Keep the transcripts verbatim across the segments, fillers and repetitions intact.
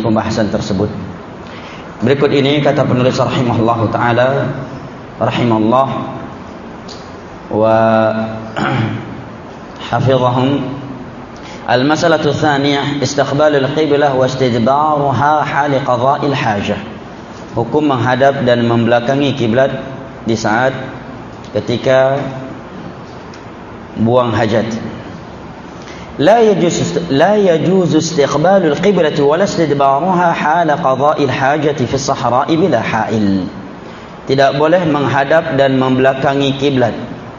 pembahasan tersebut. Berikut ini kata penulis rahimahullah taala rahimallah wa hafizahum. Al-masalatu tsaniyah istiqbalul qiblah wa istidbaruha hal qada'il hajah. Hukum menghadap dan membelakangi kiblat di saat ketika buang hajat. La yajuz la yajuz istiqbalul qiblah wa istidbaruha hal qada'il hajati fi as-sahra'i bila ha'il. Tidak boleh menghadap dan membelakangi kiblat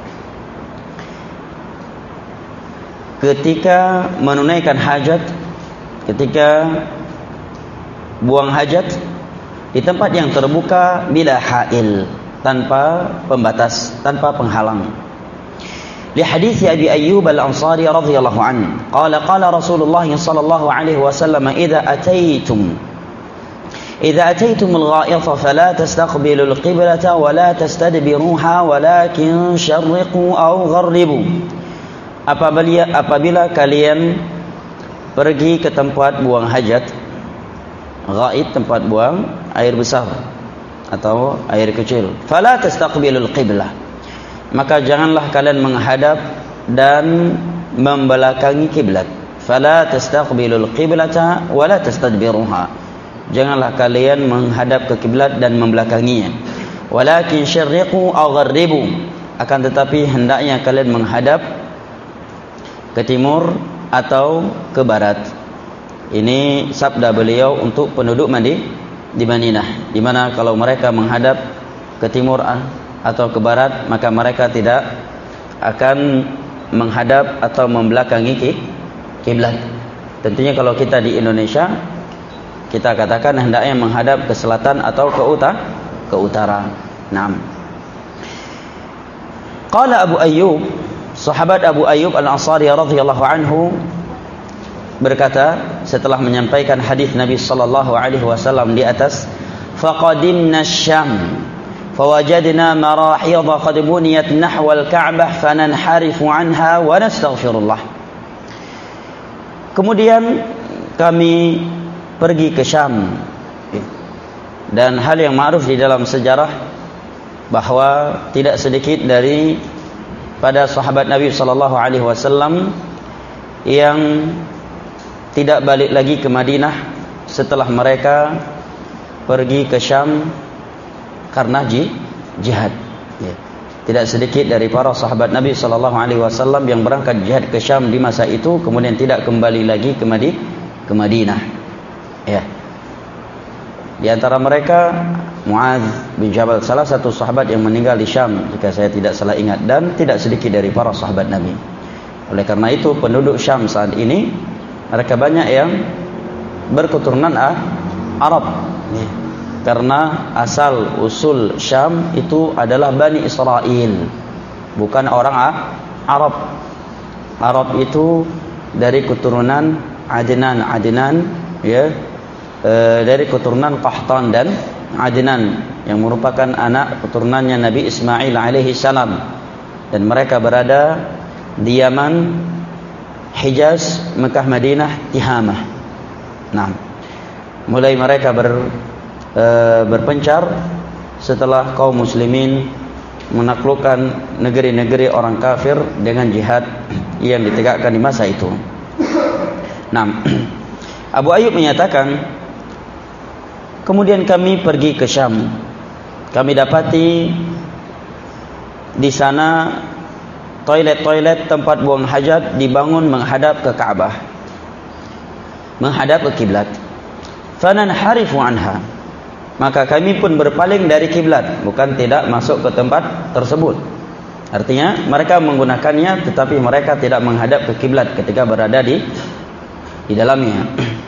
ketika menunaikan hajat, ketika buang hajat di tempat yang terbuka bila ha'il, tanpa pembatas, tanpa penghalang. Li hadits Abi Ayyub Al-Ansari radhiyallahu anhu, qala qala Rasulullah sallallahu alaihi wasallam, idza ataitum idza ataitum al-gha'ita fala tastaqbilu al-qiblata wa la tastadbiruha walakin sharriqu aw gharribu. Apabila, apabila kalian pergi ke tempat buang hajat, ghaid tempat buang air besar atau air kecil, fala tastaqbilul qiblah, maka janganlah kalian menghadap dan membelakangi kiblat. Fala tastaqbilul qiblata wala tastadbiruha, janganlah kalian menghadap ke kiblat dan membelakanginya. Walakin syarriqu aw gharribu, akan tetapi hendaknya kalian menghadap ke timur atau ke barat. Ini sabda beliau untuk penduduk Madi di Madinah, di mana kalau mereka menghadap ke timur atau ke barat, maka mereka tidak akan menghadap atau membelakangi kiblat. Tentunya kalau kita di Indonesia, kita katakan hendaknya menghadap ke selatan atau ke utara, ke utara. Naam. Qala Abu Ayyub, sahabat Abu Ayyub Al-Ansari radhiyallahu anhu berkata setelah menyampaikan hadis Nabi sallallahu alaihi wasallam di atas, faqadimna Syam fawajadna marahidha qad buniyat nahwa al-Ka'bah fananharifu anha wa nastaghfirullah. Kemudian kami pergi ke Syam, dan hal yang ma'ruf di dalam sejarah bahwa tidak sedikit dari pada sahabat Nabi sallallahu alaihi wasallam yang tidak balik lagi ke Madinah setelah mereka pergi ke Syam karena jihad. Ya. Tidak sedikit dari para sahabat Nabi sallallahu alaihi wasallam yang berangkat jihad ke Syam di masa itu kemudian tidak kembali lagi ke Madi ke Madinah. Ya. Di antara mereka Muadz bin Jabal, salah satu sahabat yang meninggal di Syam jika saya tidak salah ingat, dan tidak sedikit dari para sahabat Nabi. Oleh karena itu penduduk Syam saat ini mereka banyak yang berketurunan Arab, ya. Karena asal usul Syam itu adalah Bani Israel, bukan orang Arab. Arab itu dari keturunan Adnan, Adnan ya, e, dari keturunan Qahtan dan Adnan yang merupakan anak keturunannya Nabi Ismail alaihi salam, dan mereka berada di Yaman, Hijaz, Mekah, Madinah, Tihamah. Nah, mulai mereka ber, e, berpencar setelah kaum muslimin menaklukkan negeri-negeri orang kafir dengan jihad yang ditegakkan di masa itu. Nah, Abu Ayyub menyatakan, kemudian kami pergi ke Syam. Kami dapati di sana toilet-toilet tempat buang hajat dibangun menghadap ke Ka'bah, menghadap ke kiblat. Fananharifu anha, maka kami pun berpaling dari kiblat, bukan tidak masuk ke tempat tersebut. Artinya mereka menggunakannya tetapi mereka tidak menghadap ke kiblat ketika berada di di dalamnya.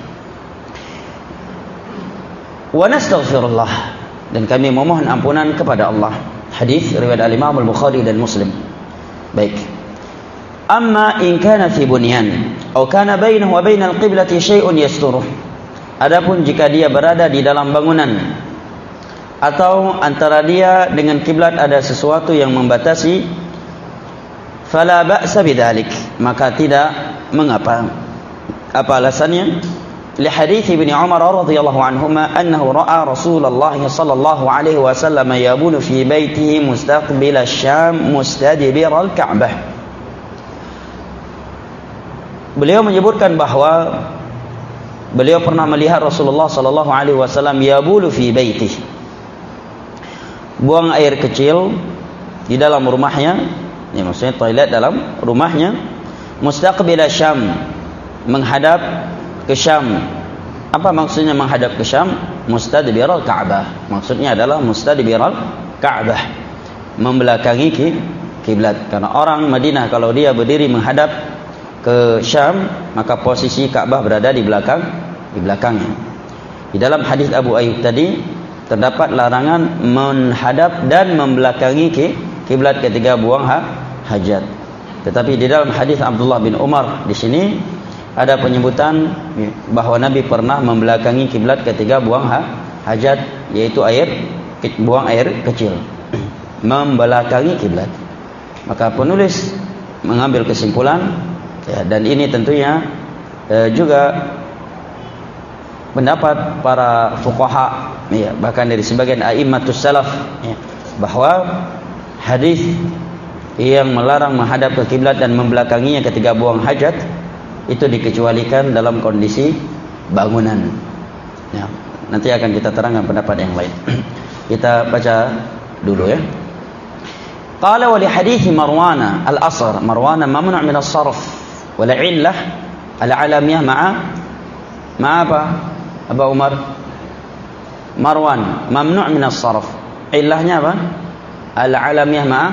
Wa nastaghfirullah, dan kami memohon ampunan kepada Allah. Hadis riwayat al-Imam al-Bukhari dan Muslim. Baik. Amma in kana fi bunyan atau kana bainahu wa bainal qiblati syai'un yasturuh. Adapun jika dia berada di dalam bangunan atau antara dia dengan kiblat ada sesuatu yang membatasi, fala ba'sa bidzalik, maka tidak mengapa. Apa alasannya? li hadits Ibnu Umar radhiyallahu anhuma annahu ra'a Rasulullah sallallahu alaihi wasallam yabulu fi baitihi mustaqbil asy-Syam mustadbir al-Ka'bah. Beliau menyebutkan bahwa beliau pernah melihat Rasulullah sallallahu alaihi wasallam yabulu fi baitihi, buang air kecil di dalam rumahnya, ya maksudnya toilet dalam rumahnya, mustaqbil Syam, menghadap ke Syam. Apa maksudnya menghadap ke Syam? Mustadbiral Ka'bah. Maksudnya adalah mustadbiral Ka'bah, membelakangi kiblat. Karena orang Madinah kalau dia berdiri menghadap ke Syam, maka posisi Ka'bah berada di belakang di belakangnya. Di dalam hadis Abu Ayyub tadi terdapat larangan menghadap dan membelakangi kiblat ketika buang ha, hajat. Tetapi di dalam hadis Abdullah bin Umar di sini ada penyebutan bahwa Nabi pernah membelakangi kiblat ketika buang ha, hajat, yaitu air buang air kecil, membelakangi kiblat. Maka penulis mengambil kesimpulan, ya, dan ini tentunya eh, juga pendapat para fuqaha, ya, bahkan dari sebagian a'immatus salaf, ya, bahwa hadis yang melarang menghadap ke kiblat dan membelakanginya ketika buang hajat itu dikecualikan dalam kondisi bangunan. Ya, nanti akan kita terangkan pendapat yang lain. Kita baca dulu, ya. Qala wa li hadits Marwan al-Asr, Marwan mamnu' min as-sarf wa la 'illah al-'alamiyah ma'a ma'a apa? Abu Umar, Marwan mamnu' min as-sarf. Illahnya apa? Al-'alamiyah ma'a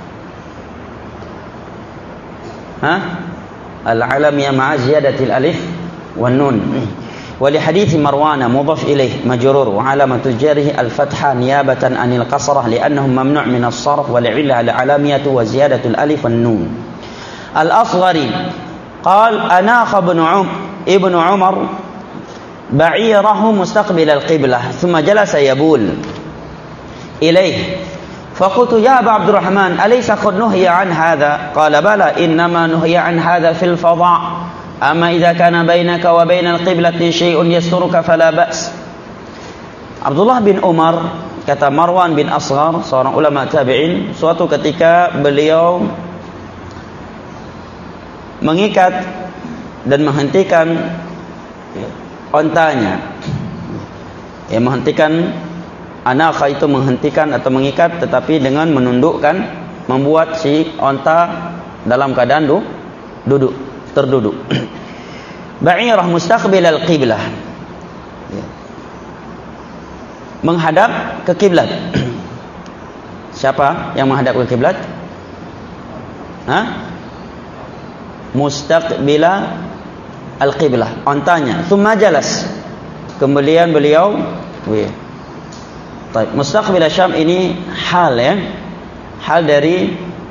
ha? Al-'alamiyah ma'a ziyadatil alif wan nun. Wa li hadits Marwan mudhaf ilayh majrur wa 'alamatu jarhi al-fathah niyabatan 'anil qasrah li'annahu mamnu' min as-sarf wa li'illah al-'alamiyatu wa ziyadatul alif wan nun. Al-Asghari qala anakha ibnu Umar ba'irahu mustaqbil al-qiblah thumma jalasa yabul ilayh faqultu ya Aba Abdurrahman alaysa qad nuhiya an hadha qala bala innama nuhiya an hadha fil fadha' amma idza kana bainaka wa bainal qiblati syai'un yasturuka fala ba's. Abdullah bin Umar, kata Marwan bin Asghar, seorang ulama tabi'in, suatu ketika beliau mengikat dan menghentikan ontanya, ya, menghentikan anakha itu menghentikan atau mengikat, tetapi dengan menundukkan, membuat si onta dalam keadaan du, duduk, terduduk. Ba'irah mustaqbil al-qiblah, ya, menghadap ke kiblat. Siapa yang menghadap ke kiblat? Hah? Mustaqbila al-qiblah, ontanya. Thumma jalas, kemudian beliau, wih, mustaqbil Syam ini hal, ya, hal dari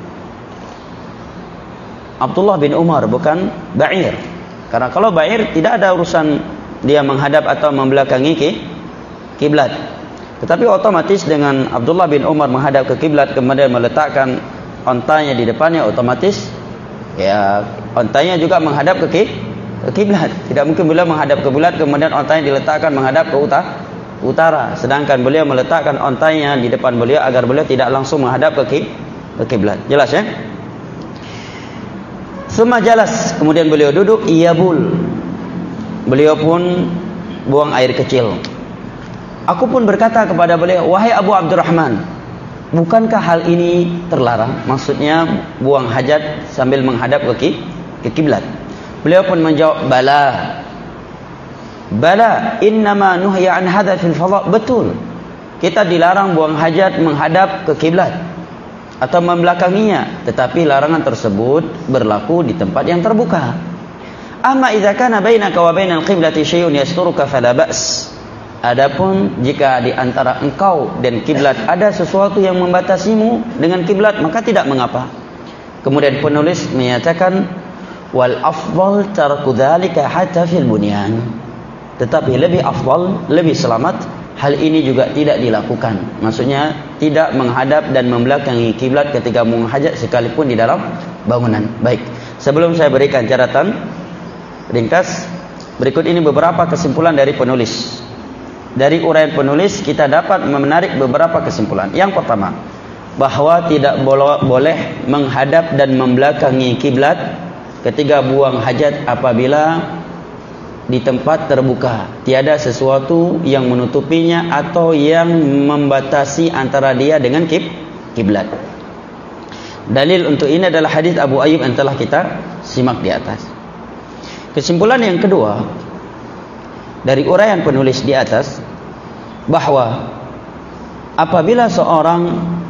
Abdullah bin Umar, bukan Ba'ir. Karena kalau Ba'ir tidak ada urusan dia menghadap atau membelakangi kiblat. Tetapi otomatis dengan Abdullah bin Umar menghadap ke kiblat kemudian meletakkan ontanya di depannya, otomatis ya ontanya juga menghadap ke kiblat. Tidak mungkin beliau menghadap ke kiblat kemudian ontanya diletakkan menghadap ke utara. utara sedangkan beliau meletakkan ontanya di depan beliau agar beliau tidak langsung menghadap ke kiblat. Jelas, ya? Summa jalas, kemudian beliau duduk, iyabul, beliau pun buang air kecil. Aku pun berkata kepada beliau, wahai Abu Abdurrahman, bukankah hal ini terlarang? Maksudnya buang hajat sambil menghadap ke kiblat. Beliau pun menjawab, bala Bala, innama nuhya an hadha fil fadha. Betul, kita dilarang buang hajat menghadap ke kiblat atau membelakanginya, tetapi larangan tersebut berlaku di tempat yang terbuka. Amma idza kana bainaka wa bainal qiblati syai'un yasturuka fala ba's. Adapun jika di antara engkau dan kiblat ada sesuatu yang membatasimu dengan kiblat, maka tidak mengapa. Kemudian penulis menyatakan wal afdal tarku dzalika hatta fil bunyan. Tetapi lebih afdal, lebih selamat hal ini juga tidak dilakukan. Maksudnya tidak menghadap dan membelakangi kiblat ketika buang hajat sekalipun di dalam bangunan. Baik, sebelum saya berikan catatan ringkas, Berikut ini beberapa kesimpulan dari penulis. Dari uraian penulis kita dapat menarik beberapa kesimpulan. Yang pertama, bahwa tidak boleh menghadap dan membelakangi kiblat ketika buang hajat apabila di tempat terbuka, tiada sesuatu yang menutupinya atau yang membatasi antara dia dengan kib kiblat. Dalil untuk ini adalah hadis Abu Ayyub yang telah kita simak di atas. Kesimpulan yang kedua dari uraian penulis di atas, bahwa apabila seorang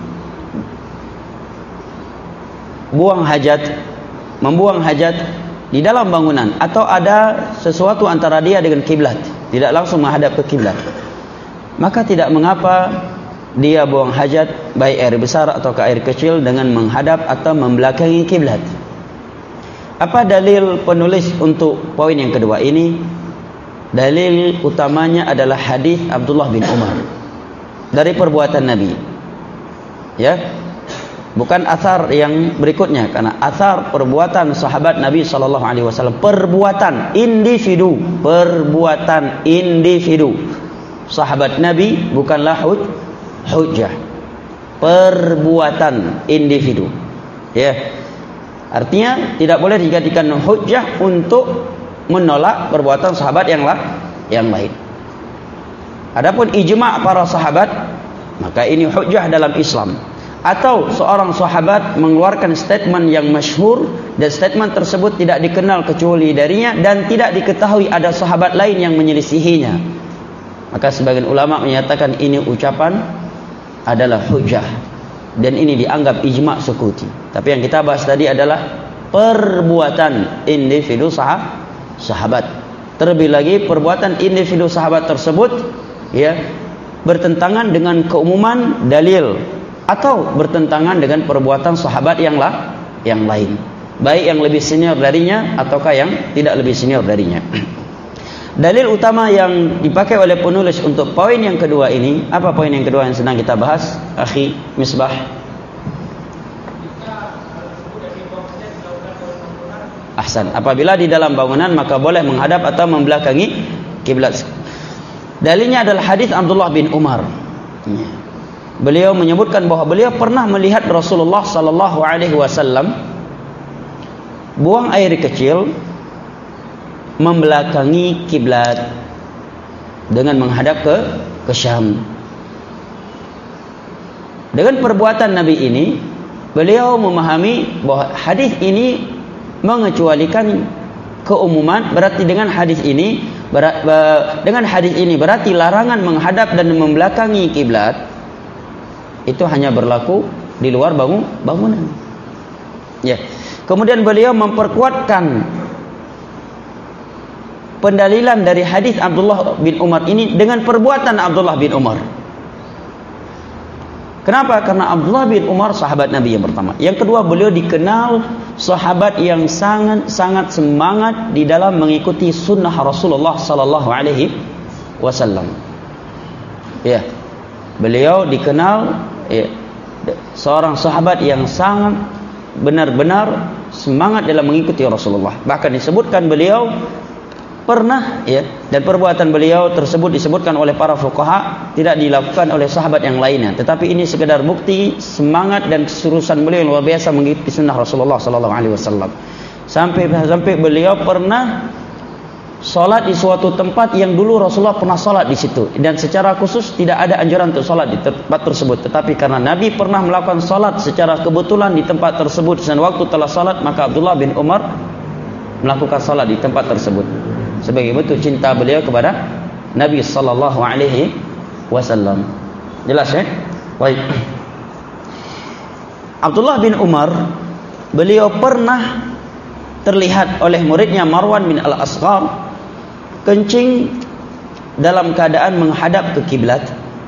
buang hajat, membuang hajat di dalam bangunan, atau ada sesuatu antara dia dengan kiblat, tidak langsung menghadap ke kiblat, maka tidak mengapa dia buang hajat baik air besar atau ke air kecil dengan menghadap atau membelakangi kiblat. Apa dalil penulis untuk poin yang kedua ini? Dalil utamanya adalah hadis Abdullah bin Umar dari perbuatan Nabi. Ya, bukan athar yang berikutnya, karena athar perbuatan sahabat Nabi sallallahu alaihi wasallam, perbuatan individu, perbuatan individu sahabat Nabi bukanlah huj, hujjah. Perbuatan individu. Ya. Artinya tidak boleh dijadikan hujjah untuk menolak perbuatan sahabat yang lah, yang lain. Adapun ijma' para sahabat, maka ini hujjah dalam Islam. Atau seorang sahabat mengeluarkan statement yang masyhur dan statement tersebut tidak dikenal kecuali darinya dan tidak diketahui ada sahabat lain yang menyelisihinya, maka sebagian ulama menyatakan ini ucapan adalah hujjah dan ini dianggap ijma' sukuti. Tapi yang kita bahas tadi adalah perbuatan individu sahabat sahabat. Terlebih lagi perbuatan individu sahabat tersebut ya bertentangan dengan keumuman dalil atau bertentangan dengan perbuatan sahabat yang lah, yang lain, baik yang lebih senior darinya ataukah yang tidak lebih senior darinya. Dalil utama yang dipakai oleh penulis untuk poin yang kedua ini, apa poin yang kedua yang sedang kita bahas, akhi Misbah? Ahsan. Apabila di dalam bangunan maka boleh menghadap atau membelakangi kiblat. Dalilnya adalah hadis Abdullah bin Umar. Beliau menyebutkan bahwa beliau pernah melihat Rasulullah sallallahu alaihi wasallam buang air kecil membelakangi kiblat dengan menghadap ke ke Syam. Dengan perbuatan Nabi ini, beliau memahami bahwa hadis ini mengecualikan keumuman. Berarti dengan hadis ini berat, dengan hadis ini berarti larangan menghadap dan membelakangi kiblat itu hanya berlaku di luar bangun, bangunan. Ya. Kemudian beliau memperkuatkan pendalilan dari hadis Abdullah bin Umar ini dengan perbuatan Abdullah bin Umar. Kenapa? Karena Abdullah bin Umar sahabat Nabi yang pertama. Yang kedua, beliau dikenal sahabat yang sangat-sangat semangat di dalam mengikuti sunnah Rasulullah sallallahu alaihi wasallam. Ya. Beliau dikenal ya, seorang sahabat yang sangat benar-benar semangat dalam mengikuti Rasulullah. Bahkan disebutkan beliau pernah ya, dan perbuatan beliau tersebut disebutkan oleh para fuqaha tidak dilakukan oleh sahabat yang lainnya, tetapi ini sekedar bukti semangat dan keseriusan beliau yang luar biasa mengikuti sunnah Rasulullah sallallahu alaihi wasallam. Sampai sampai beliau pernah salat di suatu tempat yang dulu Rasulullah pernah salat di situ, dan secara khusus tidak ada anjuran untuk salat di tempat tersebut, tetapi karena Nabi pernah melakukan salat secara kebetulan di tempat tersebut dan waktu telah salat, maka Abdullah bin Umar melakukan salat di tempat tersebut sebagai bentuk cinta beliau kepada Nabi sallallahu alaihi wasallam. Jelas ya? Baik. Abdullah bin Umar, beliau pernah terlihat oleh muridnya Marwan bin Al-Asghar kencing dalam keadaan menghadap ke kiblat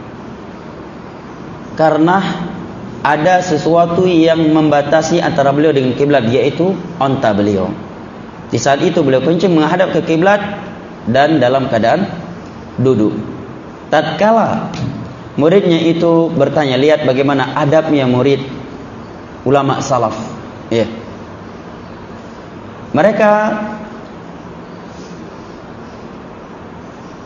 karena ada sesuatu yang membatasi antara beliau dengan kiblat, yaitu onta beliau. Di saat itu beliau kencing menghadap ke kiblat dan dalam keadaan duduk. Tatkala muridnya itu bertanya, lihat bagaimana adabnya murid ulama salaf. Ya. Mereka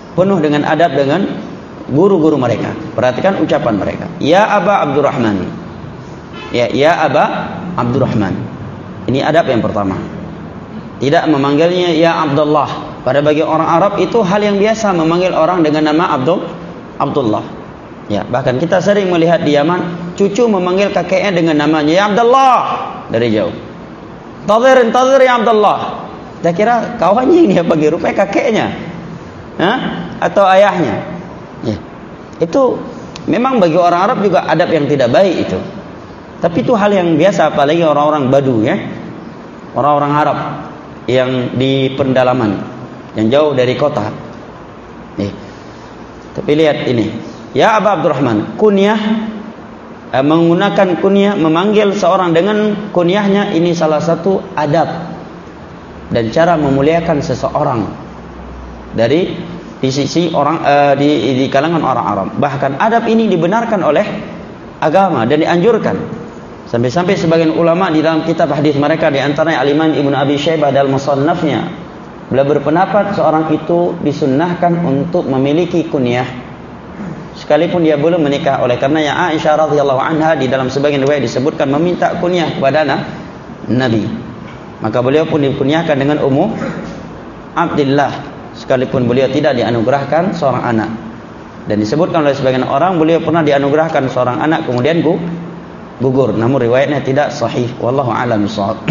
penuh dengan adab dengan guru-guru mereka. Perhatikan ucapan mereka. Ya Aba Abdurrahman. Ya, ya Aba Abdurrahman. Ini adab yang pertama. Tidak memanggilnya ya Abdullah. Pada bagi orang Arab itu hal yang biasa memanggil orang dengan nama Abdul Abdullah. Ya, bahkan kita sering melihat di Yaman, cucu memanggil kakeknya dengan namanya ya Abdullah dari jauh. Tadhir, tadhir ya Abdullah. Saya kira kawannya yang dia panggil, rupanya kakeknya. Hah? Atau ayahnya. Ya. Itu memang bagi orang Arab juga adab yang tidak baik itu. Tapi itu hal yang biasa, apalagi orang-orang Badu ya. Orang-orang Arab yang di pendalaman, yang jauh dari kota. Ya. Tapi lihat ini. Ya Aba Abdurrahman, kunyah, eh, menggunakan kunyah, memanggil seorang dengan kunyahnya, ini salah satu adab dan cara memuliakan seseorang dari di sisi orang eh, di, di kalangan orang Arab. Bahkan adab ini dibenarkan oleh agama dan dianjurkan. Sampai-sampai sebagian ulama di dalam kitab hadis mereka, di antaranya Al-Imam Ibnu Abi Syaibah dalam Musannafnya, beliau berpendapat seorang itu disunnahkan untuk memiliki kunyah sekalipun dia belum menikah. Oleh karenanya Aisyah radhiyallahu anha di dalam sebagian riwayat disebutkan meminta kunyah kepada anak Nabi. Maka beliau pun dikunyahkan dengan Ummu Abdillah sekalipun beliau tidak dianugerahkan seorang anak. Dan disebutkan oleh sebagian orang beliau pernah dianugerahkan seorang anak kemudian gugur. Namun riwayatnya tidak sahih. Wallahu a'lam bishawab.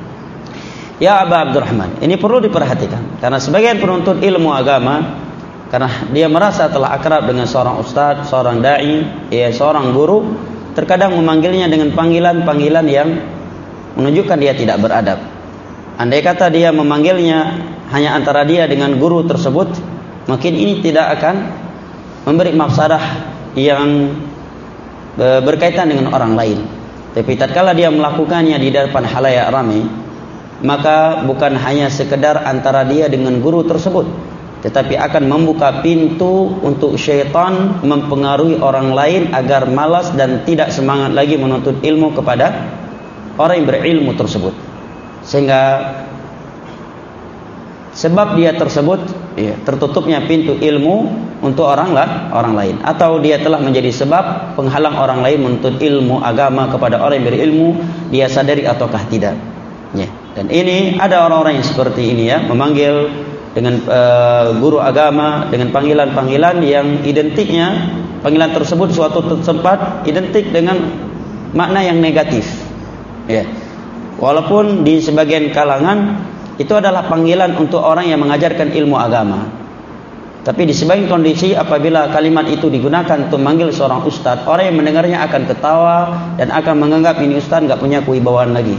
Ya Aba Abdurrahman, ini perlu diperhatikan karena sebagian penuntut ilmu agama, karena dia merasa telah akrab dengan seorang ustadz, seorang dai, ya seorang guru, terkadang memanggilnya dengan panggilan-panggilan yang menunjukkan dia tidak beradab. Andai kata dia memanggilnya hanya antara dia dengan guru tersebut, mungkin ini tidak akan memberi mafsadah yang berkaitan dengan orang lain. Tapi tatkala dia melakukannya di depan halayak ramai, maka bukan hanya sekedar antara dia dengan guru tersebut, tetapi akan membuka pintu untuk syaitan mempengaruhi orang lain agar malas dan tidak semangat lagi menuntut ilmu kepada orang yang berilmu tersebut. Sehingga sebab dia tersebut ya, tertutupnya pintu ilmu untuk orang lah, orang lain, atau dia telah menjadi sebab penghalang orang lain menuntut ilmu agama kepada orang yang berilmu, dia sadari ataukah tidak. Ya. Dan ini ada orang-orang yang seperti ini ya, memanggil dengan uh, guru agama dengan panggilan-panggilan yang identiknya, panggilan tersebut suatu tempat identik dengan makna yang negatif. Ya. Walaupun di sebagian kalangan itu adalah panggilan untuk orang yang mengajarkan ilmu agama. Tapi di sebagian kondisi apabila kalimat itu digunakan untuk memanggil seorang ustadz, orang yang mendengarnya akan ketawa dan akan menganggap ini ustadz enggak punya kewibawaan lagi.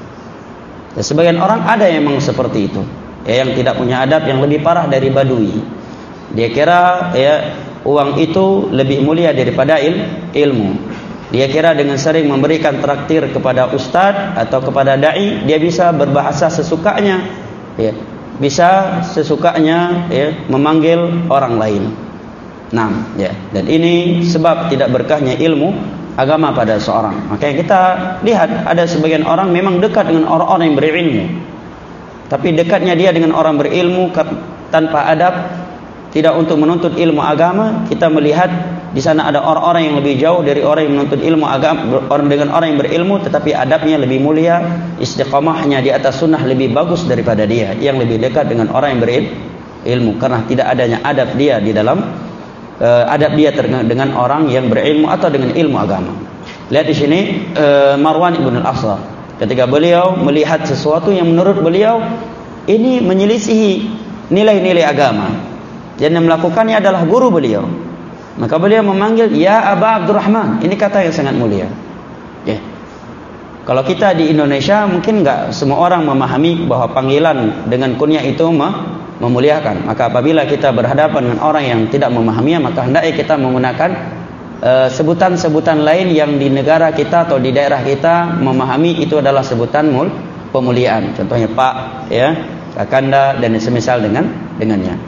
Dan sebagian orang ada yang memang seperti itu. Ya, yang tidak punya adab, yang lebih parah dari badui. Dia kira ya uang itu lebih mulia daripada il, ilmu. Dia kira dengan sering memberikan traktir kepada ustadz atau kepada dai, dia bisa berbahasa sesukanya, ya, bisa sesukanya ya, memanggil orang lain. Nah, ya, dan ini sebab tidak berkahnya ilmu agama pada seorang. Makanya kita lihat ada sebagian orang memang dekat dengan orang-orang yang berilmu. Tapi dekatnya dia dengan orang berilmu tanpa adab, tidak untuk menuntut ilmu agama. Kita melihat di sana ada orang-orang yang lebih jauh dari orang yang menuntut ilmu agama, orang dengan orang yang berilmu, tetapi adabnya lebih mulia, istiqamahnya di atas sunnah lebih bagus daripada dia yang lebih dekat dengan orang yang berilmu, karena tidak adanya adab dia di dalam uh, adab dia dengan orang yang berilmu atau dengan ilmu agama. Lihat di sini uh, Marwan ibn al-Asra. Ketika beliau melihat sesuatu yang menurut beliau ini menyelisihi nilai-nilai agama, dan yang melakukannya adalah guru beliau, maka beliau memanggil ya Aba Abdurrahman. Ini kata yang sangat mulia. Ya. Kalau kita di Indonesia mungkin enggak semua orang memahami bahwa panggilan dengan kunyah itu memuliakan. Maka apabila kita berhadapan dengan orang yang tidak memahaminya, maka hendaknya kita menggunakan Uh, sebutan-sebutan lain yang di negara kita atau di daerah kita memahami itu adalah sebutan mul pemuliaan. Contohnya Pak, ya, Kakanda dan semisal dengan dengannya.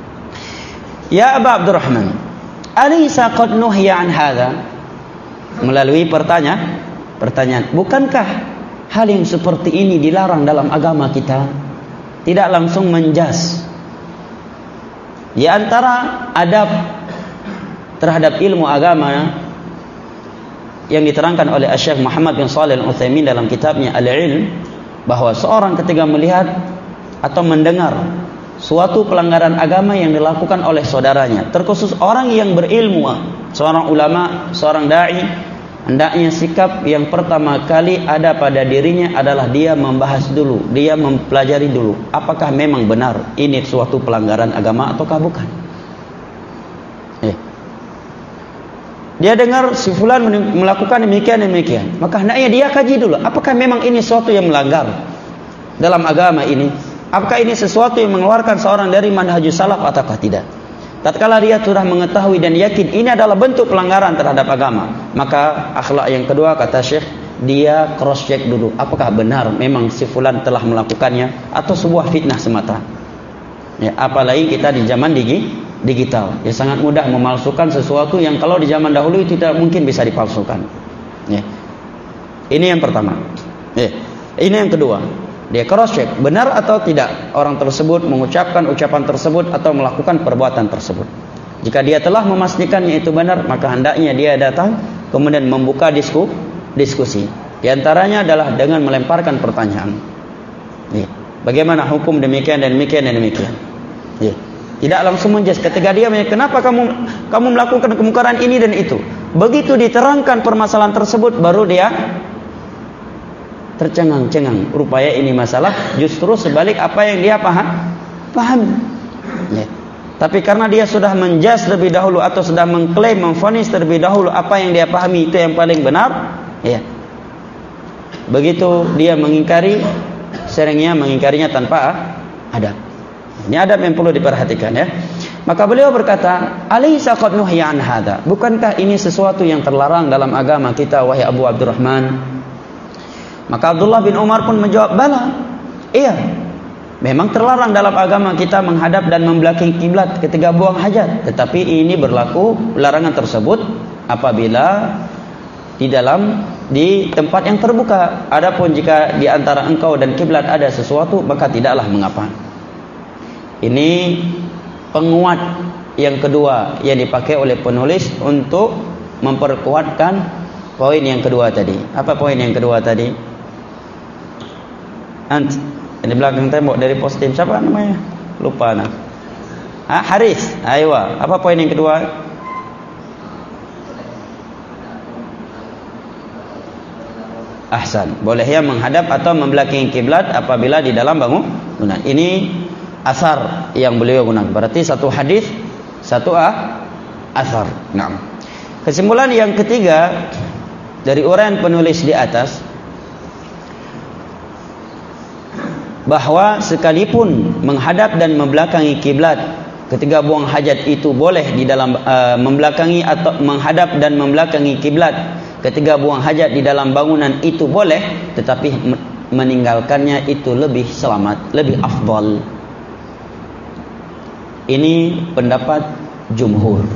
Ya Aba Abdurrahman, alaysa qad nuhiya an hadza? Melalui pertanyaan, pertanyaan, bukankah hal yang seperti ini dilarang dalam agama kita? Tidak langsung menjas. Di antara adab terhadap ilmu agama yang diterangkan oleh Syekh Muhammad bin Shalih Al-Utsaimin dalam kitabnya Al-Ilm, bahwa seorang ketika melihat atau mendengar suatu pelanggaran agama yang dilakukan oleh saudaranya, terkhusus orang yang berilmu, seorang ulama, seorang dai, hendaknya sikap yang pertama kali ada pada dirinya adalah dia membahas dulu, dia mempelajari dulu apakah memang benar ini suatu pelanggaran agama ataukah bukan. Eh. Dia dengar si fulan melakukan demikian demikian, maka hendaknya dia kaji dulu apakah memang ini sesuatu yang melanggar dalam agama ini, apakah ini sesuatu yang mengeluarkan seorang dari manhajus salaf ataukah tidak. Tatkala dia sudah mengetahui dan yakin ini adalah bentuk pelanggaran terhadap agama, maka akhlak yang kedua kata Syekh, dia cross check dulu apakah benar memang si fulan telah melakukannya atau sebuah fitnah semata. Ya, apalagi kita di zaman digi, digital, ya sangat mudah memalsukan sesuatu yang kalau di zaman dahulu itu tidak mungkin bisa dipalsukan. Ya. Ini yang pertama. Ya. Ini yang kedua. Dia cross check benar atau tidak orang tersebut mengucapkan ucapan tersebut atau melakukan perbuatan tersebut. Jika dia telah memastikannya itu benar, maka hendaknya dia datang kemudian membuka disku, diskusi. Di antaranya adalah dengan melemparkan pertanyaan. Ya. Bagaimana hukum demikian dan demikian dan demikian. Ya. Tidak langsung menjudge. Ketika dia menanya, kenapa kamu kamu melakukan kemungkaran ini dan itu. Begitu diterangkan permasalahan tersebut, baru dia tercengang-cengang. Rupanya ini masalah justru sebalik apa yang dia paham, paham. Ya. Tapi karena dia sudah menjudge lebih dahulu atau sudah mengklaim, memvonis terlebih dahulu apa yang dia pahami itu yang paling benar, ya. Begitu dia mengingkari, seringnya mengingkarinya tanpa adab. Ini adab yang perlu diperhatikan, ya. Maka beliau berkata, "Alaysa qad nuhiya an hadza?" Bukankah ini sesuatu yang terlarang dalam agama kita wahai Abu Abdurrahman? Maka Abdullah bin Umar pun menjawab, "Bala." Iya. Memang terlarang dalam agama kita menghadap dan membelakangi kiblat ketika buang hajat, tetapi ini berlaku larangan tersebut apabila di dalam di tempat yang terbuka. Adapun jika di antara engkau dan kiblat ada sesuatu, maka tidaklah mengapa. Ini penguat yang kedua yang dipakai oleh penulis untuk memperkuatkan poin yang kedua tadi. Apa poin yang kedua tadi? Ant di belakang tembok dari pos tim siapa namanya? Lupa nah. Ah, Haris. Aywa. Apa poin yang kedua? Ahsan. Bolehnya menghadap atau membelakangi kiblat apabila di dalam bangunan. Ini asar yang beliau gunakan. Berarti satu hadis, satu ah, asar. Naam. Kesimpulan yang ketiga dari uraian penulis di atas, bahwa sekalipun menghadap dan membelakangi kiblat ketika buang hajat itu boleh di dalam uh, membelakangi atau menghadap dan membelakangi kiblat ketika buang hajat di dalam bangunan itu boleh, tetapi meninggalkannya itu lebih selamat, lebih afdal. Ini pendapat jumhur.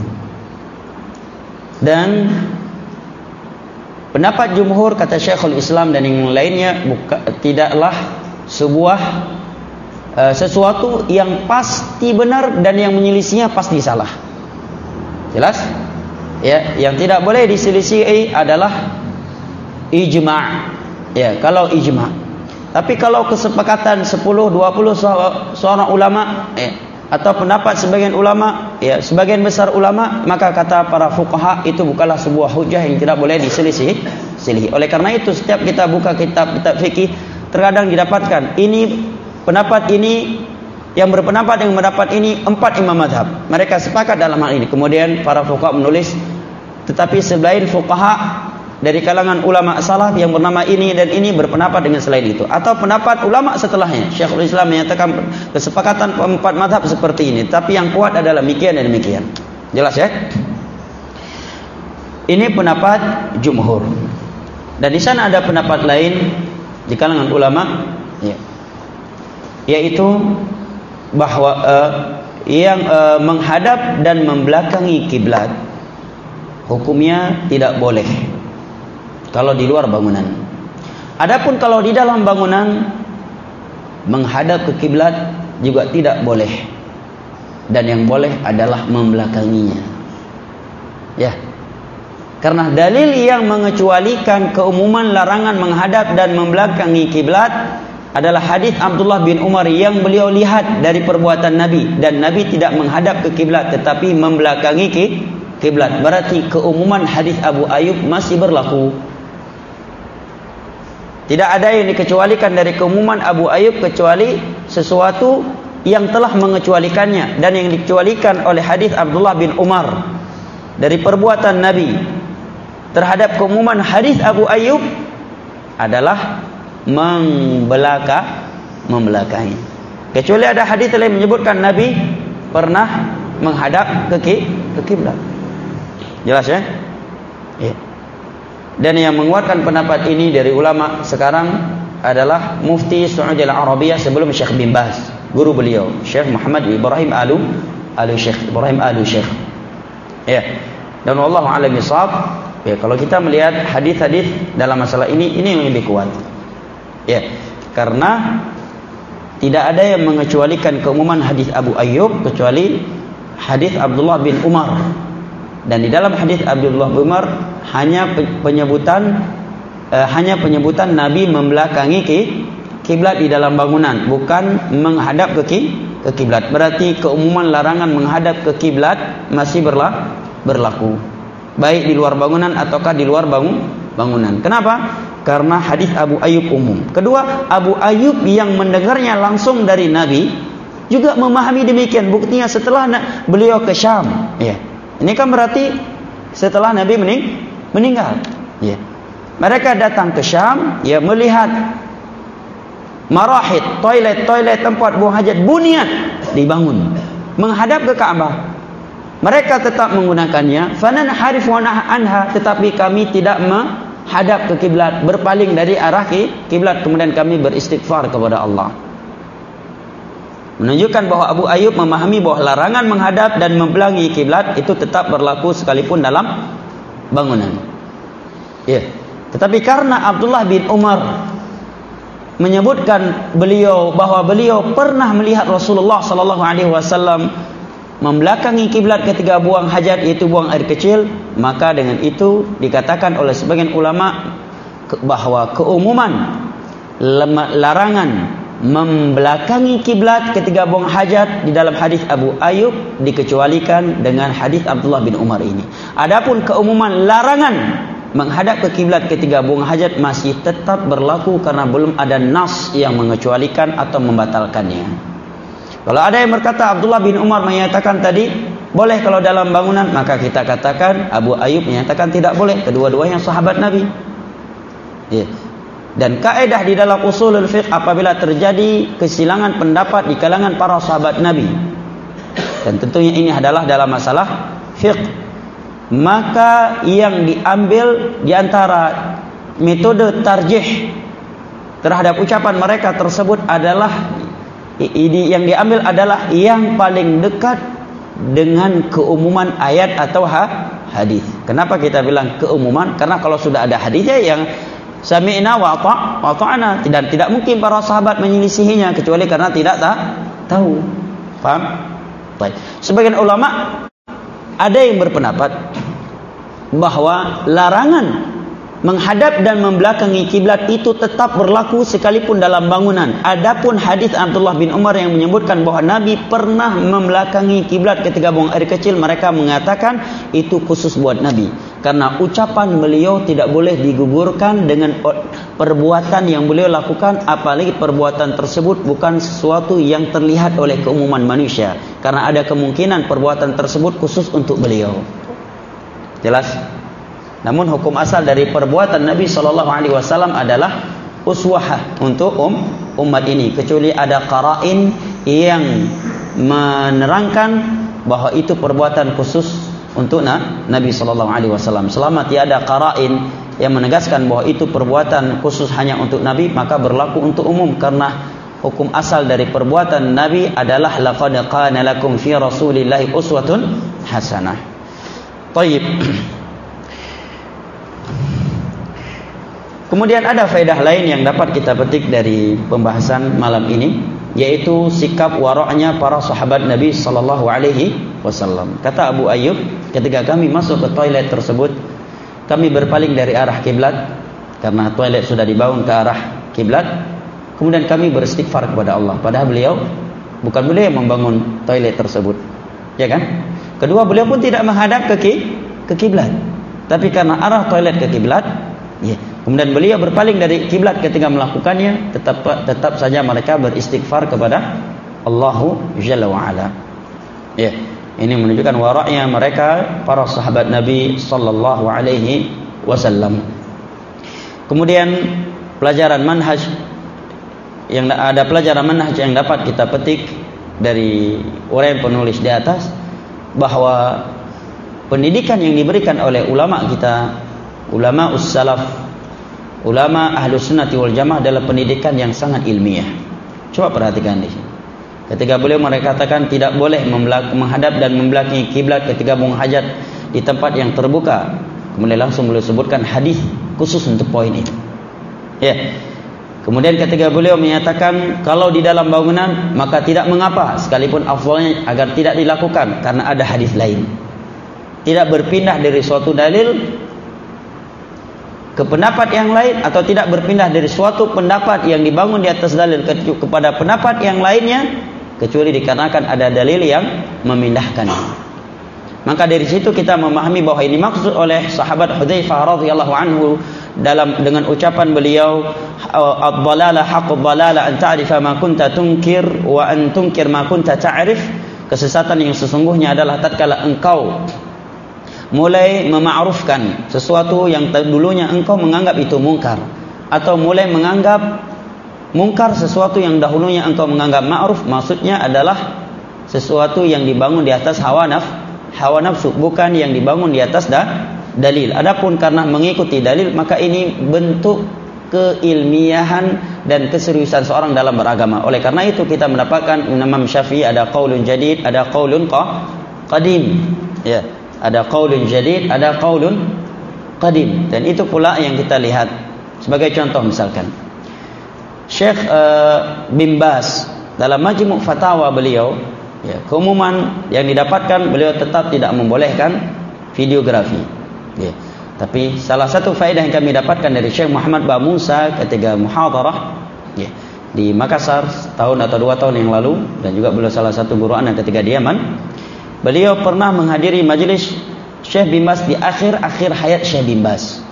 Dan pendapat jumhur kata Syekhul Islam dan yang lainnya buka, tidaklah sebuah uh, sesuatu yang pasti benar dan yang menyelisihnya pasti salah. Jelas? Ya, yang tidak boleh diselisih adalah ijma'. Ya, kalau ijma'. Tapi kalau kesepakatan sepuluh, dua puluh seorang ulama, ya, atau pendapat sebagian ulama, ya, sebagian besar ulama, maka kata para fuqaha itu bukanlah sebuah hujah yang tidak boleh diselisih. Silih. Oleh karena itu setiap kita buka kitab-kitab fikih, terkadang didapatkan ini pendapat ini yang berpendapat yang mendapat ini empat imam mazhab. Mereka sepakat dalam hal ini. Kemudian para fuqaha menulis, tetapi selain fuqaha dari kalangan ulama salaf yang bernama ini dan ini berpendapat dengan selain itu, atau pendapat ulama setelahnya. Syekhul Islam menyatakan kesepakatan empat mazhab seperti ini, tapi yang kuat adalah demikian dan demikian. Jelas ya? Ini pendapat jumhur. Dan di sana ada pendapat lain di kalangan ulama, ya, yaitu bahwa uh, yang uh, menghadap dan membelakangi kiblat hukumnya tidak boleh kalau di luar bangunan. Adapun kalau di dalam bangunan menghadap ke kiblat juga tidak boleh. dan yang boleh adalah membelakanginya. Ya. Karena dalil yang mengecualikan keumuman larangan menghadap dan membelakangi kiblat adalah hadis Abdullah bin Umar yang beliau lihat dari perbuatan Nabi, dan Nabi tidak menghadap ke kiblat tetapi membelakangi kiblat. Berarti keumuman hadis Abu Ayyub masih berlaku. Tidak ada yang dikecualikan dari keumuman Abu Ayyub kecuali sesuatu yang telah mengecualikannya, dan yang dikecualikan oleh hadis Abdullah bin Umar dari perbuatan Nabi terhadap keumuman hadis Abu Ayyub adalah membelaka membelakangi. Kecuali ada hadis yang menyebutkan Nabi pernah menghadap ke kiblat. Jelas ya? Ya. Dan yang menguatkan pendapat ini dari ulama sekarang adalah Mufti Saudi Al-Arabiyah sebelum Syekh bin Baz, guru beliau, Syekh Muhammad Ibrahim Alu Alu Syekh Ibrahim Alu Syekh. Ya. Dan wallahu a'lam bishawab. Ya, kalau kita melihat hadis-hadis dalam masalah ini, ini yang lebih kuat. Ya, karena tidak ada yang mengecualikan keumuman hadis Abu Ayyub kecuali hadis Abdullah bin Umar. Dan di dalam hadis Abdullah bin Umar hanya penyebutan eh, hanya penyebutan Nabi membelakangi kiblat di dalam bangunan, bukan menghadap ke ke kiblat. Berarti keumuman larangan menghadap ke kiblat masih berla, berlaku, baik di luar bangunan ataukah di luar bangun, bangunan. Kenapa? Karena hadis Abu Ayyub umum. Kedua, Abu Ayyub yang mendengarnya langsung dari Nabi juga memahami demikian. Buktinya setelah beliau ke Syam, ya. Ini kan berarti setelah Nabi mening meninggal, ya. Mereka datang ke Syam, ya, melihat marahid, toilet-toilet tempat buang hajat buniat dibangun menghadap ke Ka'bah. Mereka tetap menggunakannya, fanan harif wa anha, tetapi kami tidak menghadap ke kiblat, berpaling dari arah kiblat, kemudian kami beristighfar kepada Allah. Menunjukkan bahwa Abu Ayyub memahami bahwa larangan menghadap dan membelakangi kiblat itu tetap berlaku sekalipun dalam bangunan. Ya. Tetapi karena Abdullah bin Umar menyebutkan beliau bahwa beliau pernah melihat Rasulullah sallallahu alaihi wasallam membelakangi kiblat ketika buang hajat, yaitu buang air kecil, maka dengan itu dikatakan oleh sebagian ulama bahwa keumuman larangan membelakangi kiblat ketika buang hajat di dalam hadis Abu Ayyub dikecualikan dengan hadis Abdullah bin Umar ini. Adapun keumuman larangan menghadap ke kiblat ketika buang hajat masih tetap berlaku karena belum ada nas yang mengecualikan atau membatalkannya. Kalau ada yang berkata Abdullah bin Umar menyatakan tadi boleh kalau dalam bangunan, maka kita katakan Abu Ayyub menyatakan tidak boleh. Kedua-duanya sahabat Nabi. Ya. Dan kaidah di dalam usulul fiqh, apabila terjadi kesilangan pendapat di kalangan para sahabat Nabi, dan tentunya ini adalah dalam masalah fiqh, maka yang diambil di antara metode tarjih terhadap ucapan mereka tersebut adalah ini, yang diambil adalah yang paling dekat dengan keumuman ayat atau hadis. Kenapa kita bilang keumuman? Karena kalau sudah ada hadisnya yang sami'na wa ta'ana, dan tidak mungkin para sahabat menyelisihinya kecuali karena tidak tak tahu. Paham? Baik. Sebagian ulama ada yang berpendapat bahwa larangan menghadap dan membelakangi kiblat itu tetap berlaku sekalipun dalam bangunan. Adapun hadis Abdullah bin Umar yang menyebutkan bahwa Nabi pernah membelakangi kiblat ketika buang air kecil, mereka mengatakan itu khusus buat Nabi. Karena ucapan beliau tidak boleh digugurkan dengan perbuatan yang beliau lakukan, apalagi perbuatan tersebut bukan sesuatu yang terlihat oleh keumuman manusia. Karena ada kemungkinan perbuatan tersebut khusus untuk beliau. Jelas? Namun hukum asal dari perbuatan Nabi shallallahu alaihi wasallam adalah uswah untuk um, umat ini, kecuali ada qara'in yang menerangkan bahwa itu perbuatan khusus untuk nah, Nabi shallallahu alaihi wasallam. Selama tiada qara'in yang menegaskan bahwa itu perbuatan khusus hanya untuk Nabi, maka berlaku untuk umum, karena hukum asal dari perbuatan Nabi adalah laqad kana lakum fi rasulillahi uswatun hasanah. Baik. Kemudian ada faedah lain yang dapat kita petik dari pembahasan malam ini. yaitu sikap waraknya para sahabat Nabi sallallahu alaihi wasallam. Kata Abu Ayyub, ketika kami masuk ke toilet tersebut, kami berpaling dari arah kiblat karena toilet sudah dibangun ke arah kiblat. Kemudian kami beristighfar kepada Allah, padahal beliau bukan beliau yang membangun toilet tersebut, ya kan? Kedua, beliau pun tidak menghadap ke ke kiblat, tapi karena arah toilet ke kiblat, ya. Kemudian beliau berpaling dari kiblat ketika melakukannya, tetap tetap saja mereka beristighfar kepada Allahu Jalla wa Ala. Ya, ini menunjukkan waraknya mereka para sahabat Nabi sallallahu alaihi wasallam. Kemudian pelajaran manhaj yang ada pelajaran manhaj yang dapat kita petik dari uraian penulis di atas, bahwa pendidikan yang diberikan oleh ulama kita, ulama us-salaf, ulama ahlus sunnati wal jamaah, adalah pendidikan yang sangat ilmiah. Coba perhatikan di sini. Ketika beliau mengatakan tidak boleh menghadap dan membelakangi kiblat ketika buang hajat di tempat yang terbuka, kemudian langsung beliau sebutkan hadis khusus untuk poin itu. Ya. Kemudian ketika beliau menyatakan kalau di dalam bangunan maka tidak mengapa, sekalipun afdalnya agar tidak dilakukan karena ada hadis lain. Tidak berpindah dari suatu dalil ke pendapat yang lain, atau tidak berpindah dari suatu pendapat yang dibangun di atas dalil ke, kepada pendapat yang lainnya, kecuali dikarenakan ada dalil yang memindahkannya. Maka dari situ kita memahami bahwa ini maksud oleh sahabat Hudzaifah radhiyallahu anhu dalam dengan ucapan beliau, ad-dhalalah haqqud dhalalah an ta'rifa ma kunta tunkir wa an tunkir ma kunta ta'rif. Kesesatan yang sesungguhnya adalah tatkala engkau mulai mema'rufkan sesuatu yang dulunya engkau menganggap itu mungkar, atau mulai menganggap mungkar sesuatu yang dahulunya engkau menganggap ma'ruf. Maksudnya adalah sesuatu yang dibangun di atas hawa naf, hawa nafsu, bukan yang dibangun di atas da, dalil. Adapun karena mengikuti dalil, maka ini bentuk keilmiahan dan keseriusan seorang dalam beragama. Oleh karena itu kita mendapatkan Imam Syafi'i ada qaulun jadid, ada qaulun qadim. Ya. Ada qaulun jadid, ada qaulun qadim. Dan itu pula yang kita lihat. Sebagai contoh misalkan, Syekh uh, bin Baz dalam Majmu' Fatawa beliau, ya, keumuman yang didapatkan, beliau tetap tidak membolehkan videografi. Ya. Tapi salah satu faedah yang kami dapatkan dari Syekh Muhammad Ba Musa ketika muhadarah, ya, di Makassar tahun atau dua tahun yang lalu, dan juga beliau salah satu guru anak ketika di Yaman. Beliau pernah menghadiri majelis Syekh bin Baz di akhir-akhir hayat Syekh bin Baz,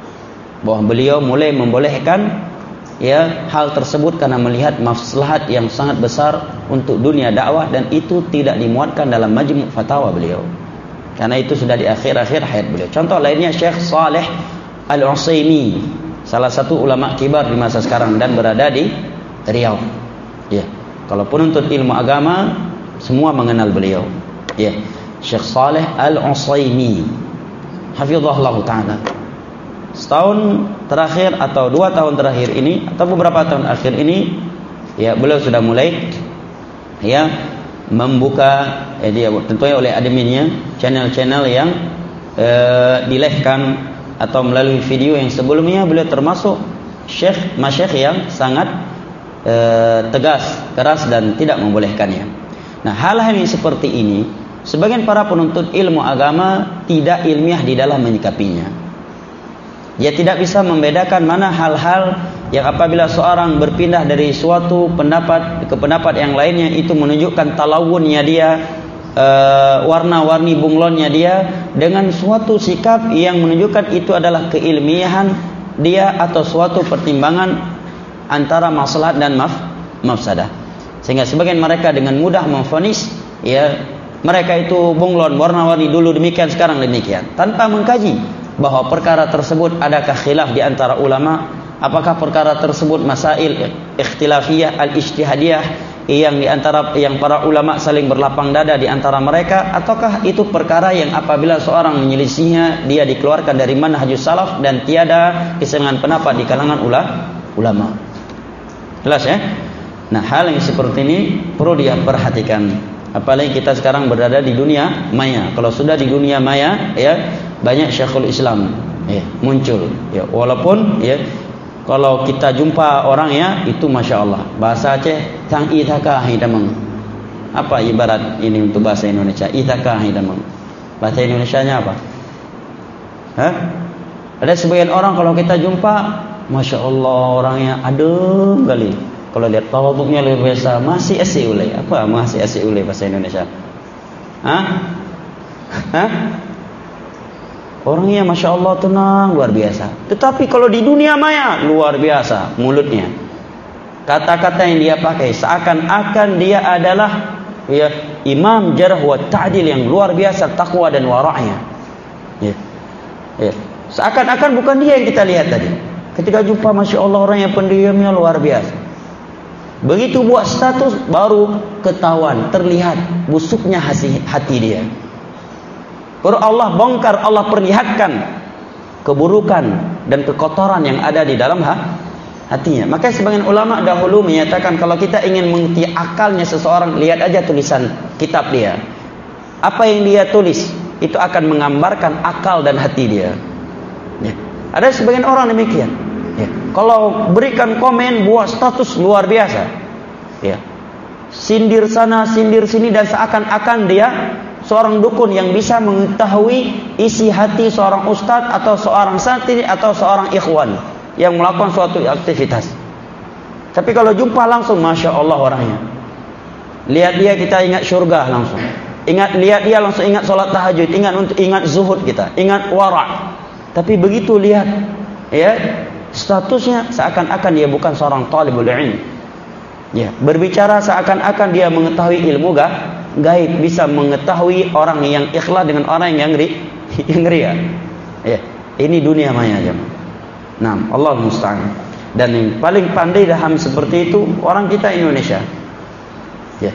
bahwa beliau mulai membolehkan ya hal tersebut karena melihat maslahat yang sangat besar untuk dunia dakwah, dan itu tidak dimuatkan dalam Majmu' Fatawa beliau karena itu sudah di akhir-akhir hayat beliau. Contoh lainnya Syekh Saleh Al-Utsaimin, salah satu ulama kibar di masa sekarang dan berada di Riau. Ya, kalau penuntut ilmu agama semua mengenal beliau. Ya, Syekh Saleh Al-Utsaimin, hafizahullah taala. Setahun terakhir atau dua tahun terakhir ini, atau beberapa tahun akhir ini, ya beliau sudah mulai ya membuka, ya, dia tentunya oleh adminnya, channel-channel yang eh, di-live-kan atau melalui video yang sebelumnya beliau termasuk syekh masyayikh yang sangat eh, tegas, keras dan tidak membolehkannya. Nah, hal-hal yang seperti ini sebagian para penuntut ilmu agama tidak ilmiah di dalam menyikapinya. Dia tidak bisa membedakan mana hal-hal yang apabila seorang berpindah dari suatu pendapat ke pendapat yang lainnya itu menunjukkan talawunnya dia, e, warna-warni bunglonnya dia, dengan suatu sikap yang menunjukkan itu adalah keilmiahan dia atau suatu pertimbangan antara maslahat dan maf, mafsadah. Sehingga sebagian mereka dengan mudah memvonis ya mereka itu bunglon, warna-warni, dulu demikian, sekarang demikian, tanpa mengkaji bahwa perkara tersebut adakah khilaf di antara ulama, apakah perkara tersebut masail ikhtilafiyah al-ijtihadiyah yang di antara yang para ulama saling berlapang dada di antara mereka, ataukah itu perkara yang apabila seorang menyelisihinya dia dikeluarkan dari manhajus salaf dan tiada kesenangan pendapat di kalangan ulama. Jelas ya? Nah, hal yang seperti ini perlu dia perhatikan. Apalagi kita sekarang berada di dunia maya. Kalau sudah di dunia maya, ya banyak Syekhul Islam ya muncul. Ya, walaupun ya Kalau kita jumpa orang ya, itu Masya Allah. Bahasa Aceh, tang ithaka hidamang. Apa ibarat ini untuk bahasa Indonesia? Ithaka hidamang. Bahasa Indonesianya apa? Hah? Ada sebagian orang kalau kita jumpa, Masya Allah orangnya adem kali. Kalau lihat tawaduknya luar biasa, masih asik ulai. Apa masih asik ulai bahasa Indonesia? Hah? Hah? Orangnya Masya Allah tenang, luar biasa. Tetapi kalau di dunia maya, luar biasa mulutnya. Kata-kata yang dia pakai seakan-akan dia adalah ya, imam jarh wa ta'dil yang luar biasa takwa dan wara'nya. Ya. Ya. Seakan-akan bukan dia yang kita lihat tadi. Ketika jumpa Masya Allah orang yang pendiamnya luar biasa. Begitu buat status baru ketahuan, terlihat busuknya hati, hati dia. Baru Allah bongkar, Allah perlihatkan keburukan dan kekotoran yang ada di dalam hatinya. Maka sebagian ulama dahulu menyatakan kalau kita ingin mengerti akalnya seseorang, lihat aja tulisan kitab dia. Apa yang dia tulis itu akan menggambarkan akal dan hati dia. Ya. Ada sebagian orang demikian. Ya. Kalau berikan komen, buat status luar biasa. Ya. Sindir sana, sindir sini, dan seakan-akan dia seorang dukun yang bisa mengetahui isi hati seorang ustadz atau seorang santri atau seorang ikhwan yang melakukan suatu aktivitas. Tapi kalau jumpa langsung, Masya Allah orangnya. Lihat dia, kita ingat syurga langsung. Ingat, lihat dia langsung ingat solat tahajud, ingat untuk ingat zuhud kita, ingat wara'. Tapi begitu lihat, ya, statusnya seakan-akan dia bukan seorang talibul ilm. Ya, berbicara seakan-akan dia mengetahui ilmu gak? Gaib, bisa mengetahui orang yang ikhlas dengan orang yang ri, yang ria. Ya, ini dunia maya aja. Nah, Allah musta'an. Dan yang paling pandai dalam seperti itu orang kita Indonesia. Ya.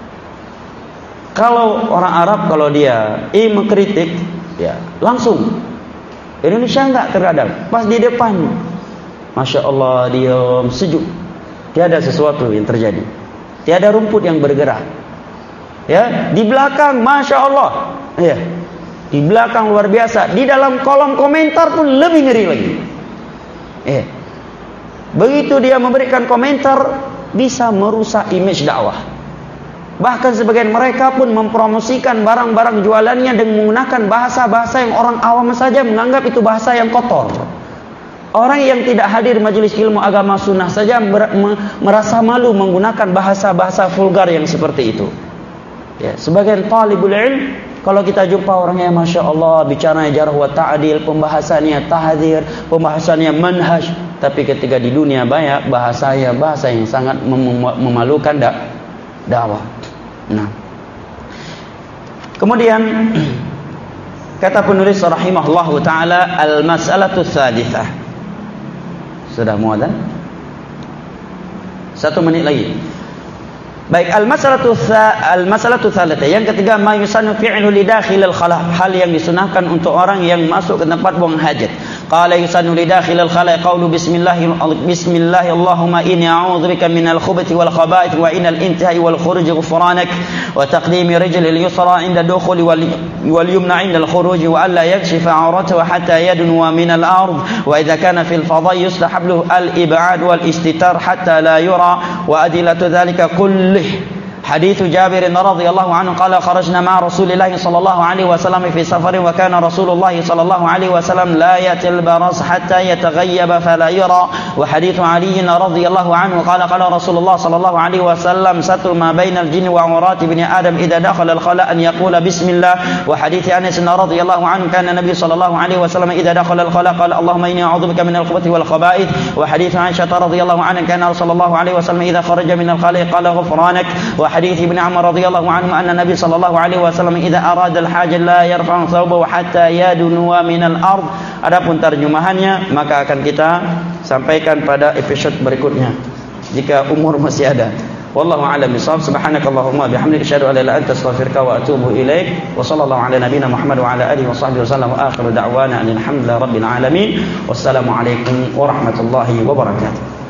Kalau orang Arab kalau dia eh mengkritik, ya langsung. Indonesia enggak terkadang. Pas di depan, Masya Allah diam sejuk. Tiada sesuatu yang terjadi. Tiada rumput yang bergerak. Ya, di belakang Masya Allah. Ya. Di belakang luar biasa. Di dalam kolom komentar pun lebih ngeri lagi. Ya. Begitu dia memberikan komentar, bisa merusak image dakwah. Bahkan sebagian mereka pun mempromosikan barang-barang jualannya dengan menggunakan bahasa-bahasa yang orang awam saja menganggap itu bahasa yang kotor. Orang yang tidak hadir majelis ilmu agama sunnah saja merasa malu menggunakan bahasa-bahasa vulgar yang seperti itu. Ya, sebagian talibul ilm, kalau kita jumpa orangnya Masya Allah bicaranya jarh wa ta'dil, pembahasannya tahdzir, pembahasannya manhaj, tapi ketika di dunia banyak bahasanya bahasa yang sangat mem memalukan dak dakwah. Nah, kemudian kata penulis rahimahullahu taala, al-mas'alatu tsalitsah. Sudah muadzan? Satu menit lagi. Baik, al-mas'alatu al-mas'alatu tsalitsah. Yang ketiga, ma yusannu fi'lu li dakhilil khala', hal yang disunahkan untuk orang yang masuk ke tempat buang hajat. Qala yusannu li dakhilil khala' qawlu bismillah bismillah Allahumma inni a'udzubika minal khubuthi wal khaba'ith wa inal intihai wal khuruj ghufranak wa taqdimi rijli al-yusra 'inda dukhuli wal wal yumna 'inda al-khuruj wa alla yakshifa 'awratahu hatta yadnuwa min al-ard wa idza kana fil fadha' yustahab lahu al-ib'ad wal istitar hatta la yura wa adillatu dhalika kull حديث جابر رضي الله عنه قال خرجنا مع رسول الله صلى الله عليه وسلم في سفر وكان رسول الله صلى الله عليه وسلم لا يأتي البرص حتى يتغيب فلا يرى وحديث علي رضي الله عنه قال قال رسول الله صلى الله عليه وسلم ستر ما بين الجن وعورات ابن آدم إذا دخل الخلاء أن يقول بسم الله وحديث أنس رضي الله عنه كان النبي صلى الله عليه وسلم إذا دخل الخلاء قال اللهم إني أعوذ بك من الخبث والخبائث وحديث عائشة رضي الله عنها كان رسول الله عليه وسلم إذا خرج من الخلاء قال غفرانك حديث ابن عمر رضي الله عنه أن النبي صلى الله عليه وسلم إذا أراد الحاجة لا يرفع ثوبه حتى يدنو من الأرض. Adapun terjemahannya maka akan kita sampaikan pada episode berikutnya jika umur masih ada. Wallahu a'lam bishawab. Subhanakallahumma bihamdika asyhadu an la ilaha illa anta astaghfiruka wa atubu ilaik. Wa sallallahu ala nabiyyina Muhammad wa ala alihi wa sahbihi wasallam wa akhiru da'wana alhamdulillahi rabbil alamin. Wassalamu alaikum warahmatullahi wabarakatuh.